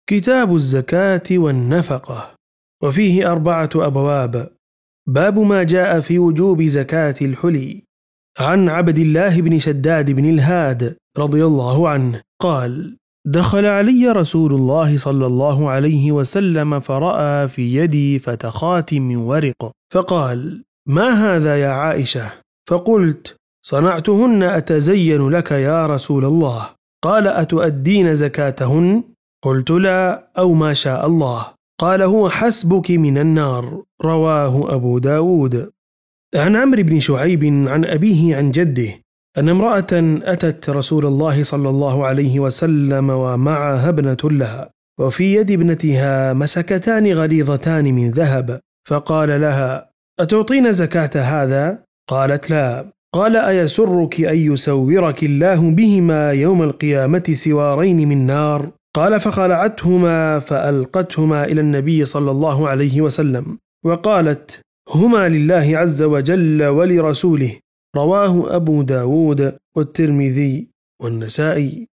كتاب الزكاة والنفقة، وفيه 4 أبواب. باب ما جاء في وجوب زكاة الحلي. عن عبد الله بن شداد بن الهاد رضي الله عنه قال: دخل علي رسول الله صلى الله عليه وسلم فرأى في يدي فتخات من ورق، فقال: ما هذا يا عائشة؟ فقلت: صنعتهن أتزين لك يا رسول الله. قال: أتؤدين زكاتهن؟ قلت: لا، أو ما شاء الله. قال: هو حسبك من النار. رواه أبو داود. عن عمرو بن شعيب عن أبيه عن جده أن امرأة أتت رسول الله صلى الله عليه وسلم ومعها ابنة لها، وفي يد ابنتها مسكتان غليظتان من ذهب، فقال لها: أتعطين زكاة هذا؟ قالت: لا. قال: أيسرك أن يسورك الله بهما يوم القيامة سوارين من نار؟ قال: فخلعتهما فألقتهما إلى النبي صلى الله عليه وسلم، وقالت: هما لله عز وجل ولرسوله. رواه أبو داود والترمذي والنسائي.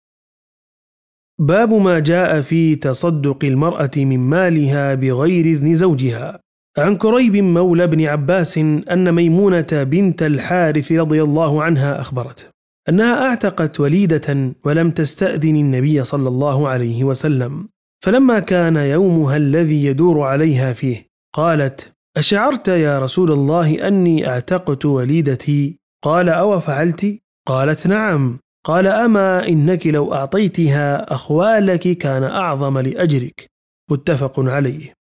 باب ما جاء في تصدق المرأة من مالها بغير إذن زوجها. عن كريب مولى بن عباس أن ميمونة بنت الحارث رضي الله عنها أخبرت أنها أعتقت وليدة ولم تستأذن النبي صلى الله عليه وسلم، فلما كان يومها الذي يدور عليها فيه قالت: أشعرت يا رسول الله أني أعتقت وليدتي؟ قال: أو فعلت؟ قالت: نعم. قال: أما إنك لو أعطيتها أخوالك كان أعظم لأجرك. متفق عليه.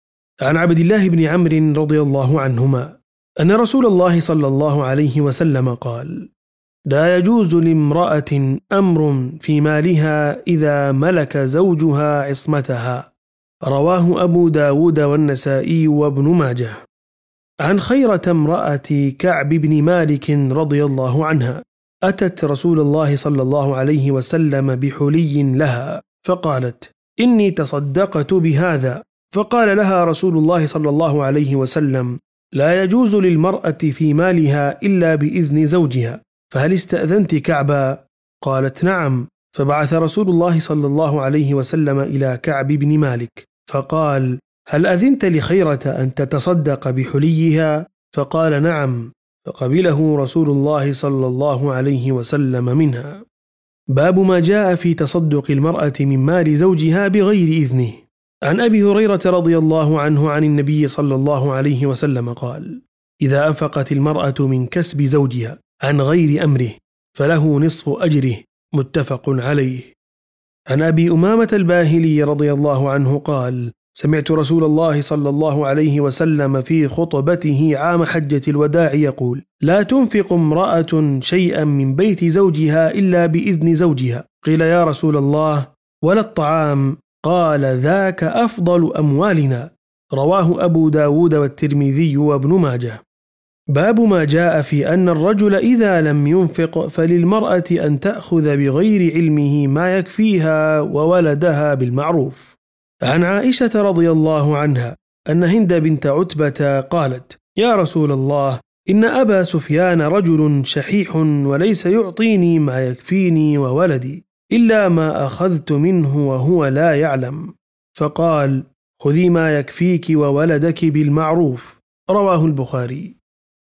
عن عبد الله بن عمرو رضي الله عنهما أن رسول الله صلى الله عليه وسلم قال: لا يجوز لامرأة أمر في مالها إذا ملك زوجها عصمتها. رواه أبو داود والنسائي وابن ماجه. عن خيرة امرأة كعب بن مالك رضي الله عنها أتت رسول الله صلى الله عليه وسلم بحلي لها، فقالت: إني تصدقت بهذا. فقال لها رسول الله صلى الله عليه وسلم: لا يجوز للمرأة في مالها إلا بإذن زوجها، فهل استأذنت كعبا؟ قالت: نعم. فبعث رسول الله صلى الله عليه وسلم إلى كعب بن مالك فقال: هل أذنت لخيرة أن تتصدق بحليها؟ فقال: نعم. فقبله رسول الله صلى الله عليه وسلم منها. باب ما جاء في تصدق المرأة من مال زوجها بغير إذنه. عن أبي هريرة رضي الله عنه عن النبي صلى الله عليه وسلم قال: إذا أنفقت المرأة من كسب زوجها عن غير أمره فله نصف أجره. متفق عليه. عن أبي أمامة الباهلي رضي الله عنه قال: سمعت رسول الله صلى الله عليه وسلم في خطبته عام حجة الوداع يقول: لا تنفق امرأة شيئا من بيت زوجها إلا بإذن زوجها. قيل: يا رسول الله، ولا الطعام؟ قال: ذاك أفضل أموالنا. رواه أبو داود والترمذي وابن ماجه. باب ما جاء في أن الرجل إذا لم ينفق فللمرأة أن تأخذ بغير علمه ما يكفيها وولدها بالمعروف. عن عائشة رضي الله عنها أن هند بنت عتبة قالت: يا رسول الله، إن أبا سفيان رجل شحيح وليس يعطيني ما يكفيني وولدي إلا ما أخذت منه وهو لا يعلم. فقال: خذي ما يكفيك وولدك بالمعروف. رواه البخاري.